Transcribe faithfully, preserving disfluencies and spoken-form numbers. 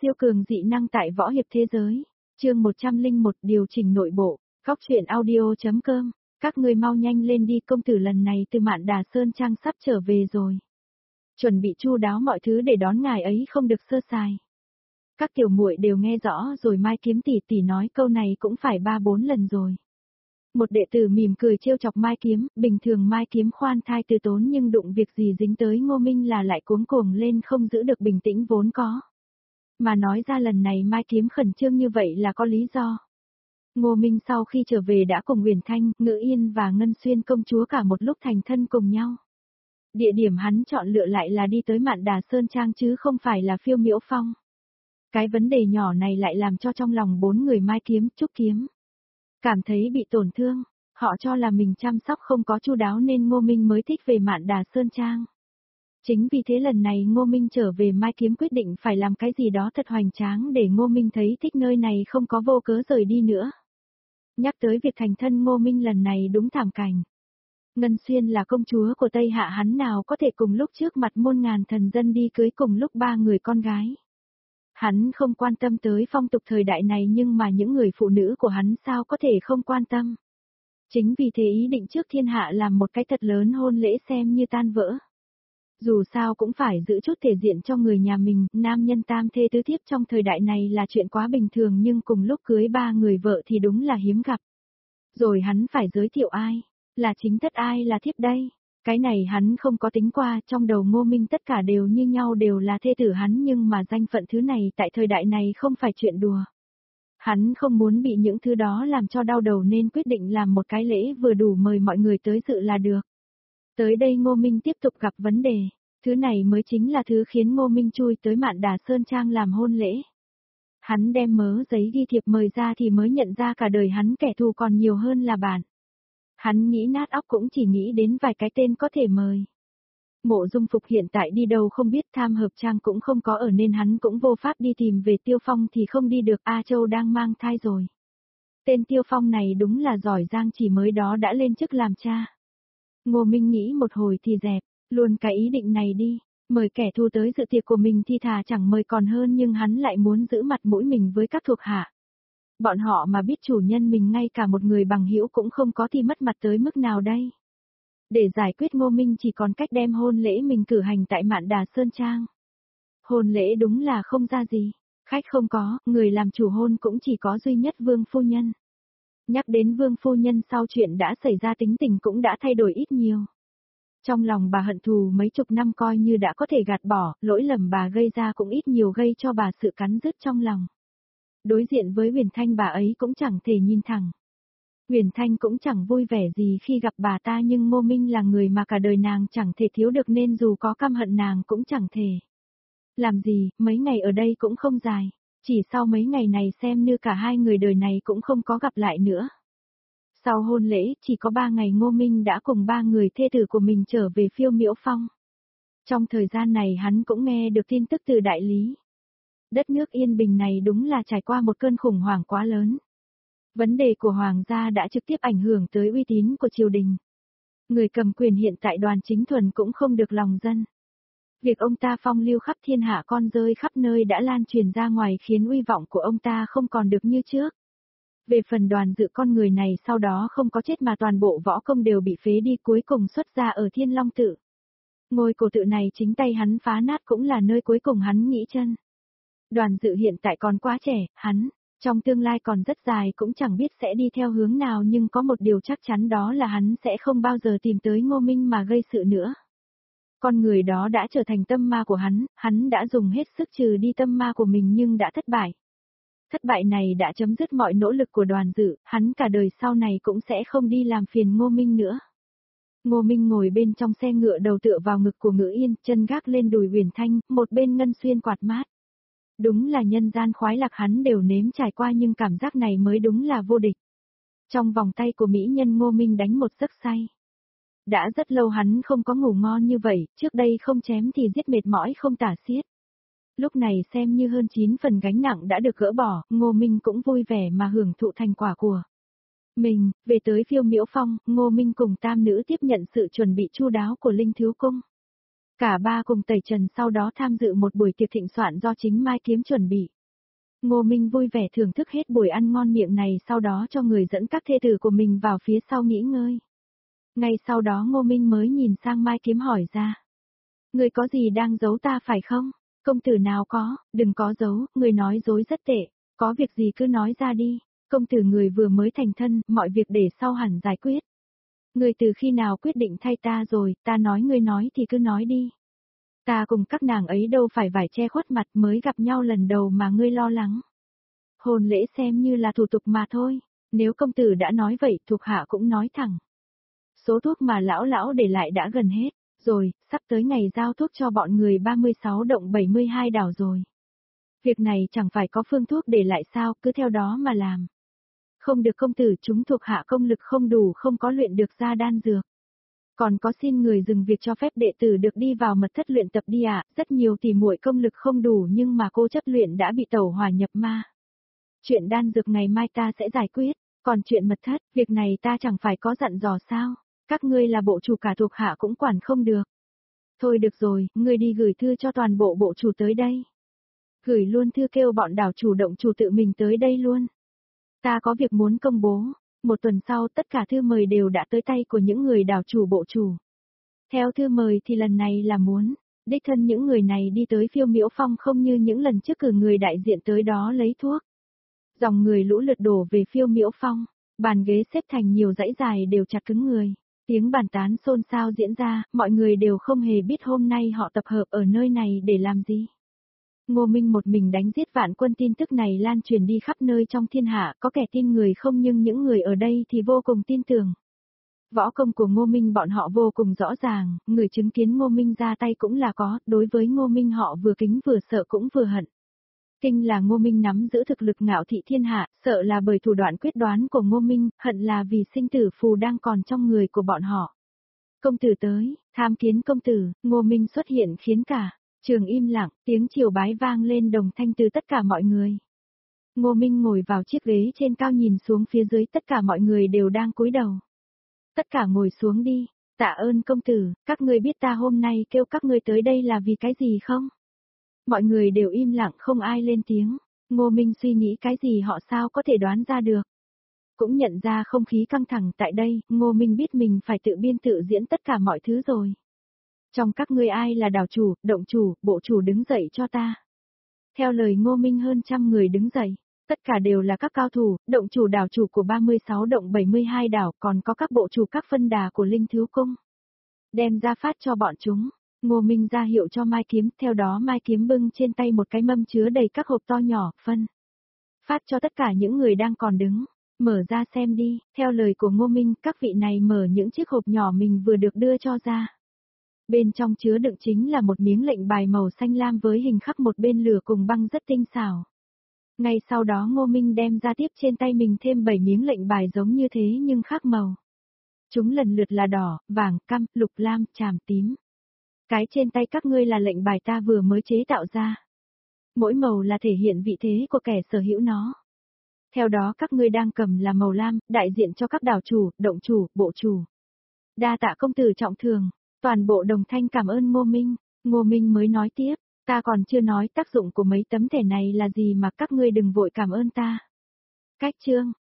Siêu cường dị năng tại võ hiệp thế giới. Chương một trăm lẻ một điều chỉnh nội bộ. Góc truyện audio.com. Các ngươi mau nhanh lên đi, công tử lần này từ Mạn Đà Sơn Trang sắp trở về rồi. Chuẩn bị chu đáo mọi thứ để đón ngài ấy không được sơ sài. Các tiểu muội đều nghe rõ rồi, Mai Kiếm tỷ tỷ nói câu này cũng phải ba bốn lần rồi. Một đệ tử mỉm cười trêu chọc Mai Kiếm, bình thường Mai Kiếm khoan thai từ tốn nhưng đụng việc gì dính tới Ngô Minh là lại cuống cuồng lên, không giữ được bình tĩnh vốn có. Mà nói ra lần này Mai Kiếm khẩn trương như vậy là có lý do. Ngô Minh sau khi trở về đã cùng Uyển Thanh, Ngữ Yên và Ngân Xuyên công chúa cả một lúc thành thân cùng nhau. Địa điểm hắn chọn lựa lại là đi tới Mạn Đà Sơn Trang chứ không phải là Phiêu Miễu Phong. Cái vấn đề nhỏ này lại làm cho trong lòng bốn người Mai Kiếm, Trúc Kiếm cảm thấy bị tổn thương. Họ cho là mình chăm sóc không có chu đáo nên Ngô Minh mới thích về Mạn Đà Sơn Trang. Chính vì thế lần này Ngô Minh trở về, Mai Kiếm quyết định phải làm cái gì đó thật hoành tráng để Ngô Minh thấy thích nơi này, không có vô cớ rời đi nữa. Nhắc tới việc thành thân, Ngô Minh lần này đúng thảm cảnh. Ngân Xuyên là công chúa của Tây Hạ, hắn nào có thể cùng lúc trước mặt muôn ngàn thần dân đi cưới cùng lúc ba người con gái. Hắn không quan tâm tới phong tục thời đại này, nhưng mà những người phụ nữ của hắn sao có thể không quan tâm. Chính vì thế ý định trước thiên hạ làm một cái thật lớn hôn lễ xem như tan vỡ. Dù sao cũng phải giữ chút thể diện cho người nhà mình, nam nhân tam thê tứ thiếp trong thời đại này là chuyện quá bình thường, nhưng cùng lúc cưới ba người vợ thì đúng là hiếm gặp. Rồi hắn phải giới thiệu ai, là chính thất ai là thiếp đây? Cái này hắn không có tính qua, trong đầu Ngô Minh tất cả đều như nhau, đều là thê tử hắn, nhưng mà danh phận thứ này tại thời đại này không phải chuyện đùa. Hắn không muốn bị những thứ đó làm cho đau đầu nên quyết định làm một cái lễ vừa đủ mời mọi người tới dự là được. Tới đây Ngô Minh tiếp tục gặp vấn đề, thứ này mới chính là thứ khiến Ngô Minh chui tới Mạn Đà Sơn Trang làm hôn lễ. Hắn đem mớ giấy ghi thiệp mời ra thì mới nhận ra cả đời hắn kẻ thù còn nhiều hơn là bạn. Hắn nghĩ nát óc cũng chỉ nghĩ đến vài cái tên có thể mời. Mộ Dung Phục hiện tại đi đâu không biết, Tham Hợp Trang cũng không có ở nên hắn cũng vô pháp đi tìm về. Tiêu Phong thì không đi được, A Châu đang mang thai rồi. Tên Tiêu Phong này đúng là giỏi giang, chỉ mới đó đã lên chức làm cha. Ngô Minh nghĩ một hồi thì dẹp luôn cái ý định này đi, mời kẻ thù tới dự tiệc của mình thì thà chẳng mời còn hơn, nhưng hắn lại muốn giữ mặt mũi mình với các thuộc hạ. Bọn họ mà biết chủ nhân mình ngay cả một người bằng hữu cũng không có thì mất mặt tới mức nào đây? Để giải quyết, Ngô Minh chỉ còn cách đem hôn lễ mình cử hành tại Mạn Đà Sơn Trang. Hôn lễ đúng là không ra gì, khách không có, người làm chủ hôn cũng chỉ có duy nhất Vương phu nhân. Nhắc đến Vương phu nhân, sau chuyện đã xảy ra tính tình cũng đã thay đổi ít nhiều. Trong lòng bà hận thù mấy chục năm coi như đã có thể gạt bỏ, lỗi lầm bà gây ra cũng ít nhiều gây cho bà sự cắn rứt trong lòng. Đối diện với Uyển Thanh, bà ấy cũng chẳng thể nhìn thẳng. Uyển Thanh cũng chẳng vui vẻ gì khi gặp bà ta, nhưng Ngô Minh là người mà cả đời nàng chẳng thể thiếu được nên dù có căm hận nàng cũng chẳng thể làm gì. Mấy ngày ở đây cũng không dài, chỉ sau mấy ngày này xem như cả hai người đời này cũng không có gặp lại nữa. Sau hôn lễ chỉ có ba ngày, Ngô Minh đã cùng ba người thê tử của mình trở về Phiêu Miễu Phong. Trong thời gian này hắn cũng nghe được tin tức từ đại lý. Đất nước yên bình này đúng là trải qua một cơn khủng hoảng quá lớn. Vấn đề của hoàng gia đã trực tiếp ảnh hưởng tới uy tín của triều đình. Người cầm quyền hiện tại Đoàn Chính Thuần cũng không được lòng dân. Việc ông ta phong lưu khắp thiên hạ, con rơi khắp nơi đã lan truyền ra ngoài khiến uy vọng của ông ta không còn được như trước. Về phần Đoàn Dự, con người này sau đó không có chết mà toàn bộ võ công đều bị phế đi, cuối cùng xuất ra ở Thiên Long Tự. Ngôi cổ tự này chính tay hắn phá nát cũng là nơi cuối cùng hắn nghỉ chân. Đoàn Dự hiện tại còn quá trẻ, hắn, trong tương lai còn rất dài cũng chẳng biết sẽ đi theo hướng nào, nhưng có một điều chắc chắn đó là hắn sẽ không bao giờ tìm tới Ngô Minh mà gây sự nữa. Con người đó đã trở thành tâm ma của hắn, hắn đã dùng hết sức trừ đi tâm ma của mình nhưng đã thất bại. Thất bại này đã chấm dứt mọi nỗ lực của Đoàn Dự, hắn cả đời sau này cũng sẽ không đi làm phiền Ngô Minh nữa. Ngô Minh ngồi bên trong xe ngựa, đầu tựa vào ngực của Ngữ Yên, chân gác lên đùi Uyển Thanh, một bên Ngân Xuyên quạt mát. Đúng là nhân gian khoái lạc hắn đều nếm trải qua, nhưng cảm giác này mới đúng là vô địch. Trong vòng tay của mỹ nhân, Ngô Minh đánh một giấc say. Đã rất lâu hắn không có ngủ ngon như vậy, trước đây không chém thì giết, mệt mỏi không tả xiết. Lúc này xem như hơn chín phần gánh nặng đã được gỡ bỏ, Ngô Minh cũng vui vẻ mà hưởng thụ thành quả của mình. Về tới Phiêu Miễu Phong, Ngô Minh cùng tam nữ tiếp nhận sự chuẩn bị chu đáo của Linh Thiếu Cung. Cả ba cùng tẩy trần sau đó tham dự một buổi tiệc thịnh soạn do chính Mai Kiếm chuẩn bị. Ngô Minh vui vẻ thưởng thức hết buổi ăn ngon miệng này sau đó cho người dẫn các thê tử của mình vào phía sau nghỉ ngơi. Ngay sau đó Ngô Minh mới nhìn sang Mai Kiếm hỏi ra. Người có gì đang giấu ta phải không? Công tử nào có, đừng có giấu, người nói dối rất tệ, có việc gì cứ nói ra đi, công tử người vừa mới thành thân, mọi việc để sau hẳn giải quyết. Người từ khi nào quyết định thay ta rồi, ta nói người nói thì cứ nói đi. Ta cùng các nàng ấy đâu phải vải che khuất mặt mới gặp nhau lần đầu mà ngươi lo lắng. Hôn lễ xem như là thủ tục mà thôi, nếu công tử đã nói vậy thuộc hạ cũng nói thẳng. Số thuốc mà lão lão để lại đã gần hết, rồi, sắp tới ngày giao thuốc cho bọn người ba mươi sáu động bảy mươi hai đảo rồi. Việc này chẳng phải có phương thuốc để lại sao, cứ theo đó mà làm. Không được công tử chúng thuộc hạ công lực không đủ không có luyện được ra đan dược. Còn có xin người dừng việc cho phép đệ tử được đi vào mật thất luyện tập đi ạ, à, rất nhiều tỷ muội công lực không đủ nhưng mà cô chấp luyện đã bị tẩu hỏa nhập ma. Chuyện đan dược ngày mai ta sẽ giải quyết, còn chuyện mật thất, việc này ta chẳng phải có dặn dò sao, các ngươi là bộ chủ cả thuộc hạ cũng quản không được. Thôi được rồi, ngươi đi gửi thư cho toàn bộ bộ chủ tới đây. Gửi luôn thư kêu bọn đảo chủ động chủ tự mình tới đây luôn. Ta có việc muốn công bố. Một tuần sau tất cả thư mời đều đã tới tay của những người đảo chủ bộ chủ. Theo thư mời thì lần này là muốn, đích thân những người này đi tới Phiêu Miễu Phong không như những lần trước cử người đại diện tới đó lấy thuốc. Dòng người lũ lượt đổ về Phiêu Miễu Phong, bàn ghế xếp thành nhiều dãy dài đều chặt cứng người. Tiếng bàn tán xôn xao diễn ra, mọi người đều không hề biết hôm nay họ tập hợp ở nơi này để làm gì. Ngô Minh một mình đánh giết vạn quân tin tức này lan truyền đi khắp nơi trong thiên hạ, có kẻ tin người không nhưng những người ở đây thì vô cùng tin tưởng. Võ công của Ngô Minh bọn họ vô cùng rõ ràng, người chứng kiến Ngô Minh ra tay cũng là có, đối với Ngô Minh họ vừa kính vừa sợ cũng vừa hận. Kinh là Ngô Minh nắm giữ thực lực ngạo thị thiên hạ, sợ là bởi thủ đoạn quyết đoán của Ngô Minh, hận là vì sinh tử phù đang còn trong người của bọn họ. Công tử tới, tham kiến công tử, Ngô Minh xuất hiện khiến cả trường im lặng, tiếng triều bái vang lên đồng thanh từ tất cả mọi người. Ngô Minh ngồi vào chiếc ghế trên cao nhìn xuống phía dưới tất cả mọi người đều đang cúi đầu. Tất cả ngồi xuống đi, tạ ơn công tử, các ngươi biết ta hôm nay kêu các ngươi tới đây là vì cái gì không? Mọi người đều im lặng không ai lên tiếng, Ngô Minh suy nghĩ cái gì họ sao có thể đoán ra được. Cũng nhận ra không khí căng thẳng tại đây, Ngô Minh biết mình phải tự biên tự diễn tất cả mọi thứ rồi. Trong các ngươi ai là đảo chủ, động chủ, bộ chủ đứng dậy cho ta. Theo lời Ngô Minh hơn trăm người đứng dậy, tất cả đều là các cao thủ, động chủ đảo chủ của ba mươi sáu động bảy mươi hai đảo, còn có các bộ chủ các phân đà của Linh Thiếu Cung. Đem ra phát cho bọn chúng, Ngô Minh ra hiệu cho Mai Kiếm, theo đó Mai Kiếm bưng trên tay một cái mâm chứa đầy các hộp to nhỏ, phân. Phát cho tất cả những người đang còn đứng, mở ra xem đi, theo lời của Ngô Minh, các vị này mở những chiếc hộp nhỏ mình vừa được đưa cho ra. Bên trong chứa đựng chính là một miếng lệnh bài màu xanh lam với hình khắc một bên lửa cùng băng rất tinh xảo. Ngay sau đó Ngô Minh đem ra tiếp trên tay mình thêm bảy miếng lệnh bài giống như thế nhưng khác màu. Chúng lần lượt là đỏ, vàng, cam, lục lam, tràm tím. Cái trên tay các ngươi là lệnh bài ta vừa mới chế tạo ra. Mỗi màu là thể hiện vị thế của kẻ sở hữu nó. Theo đó các ngươi đang cầm là màu lam, đại diện cho các đảo chủ, động chủ, bộ chủ. Đa tạ công tử trọng thường. Toàn bộ đồng thanh cảm ơn Ngô Minh, Ngô Minh mới nói tiếp, ta còn chưa nói tác dụng của mấy tấm thẻ này là gì mà các ngươi đừng vội cảm ơn ta. Cách chương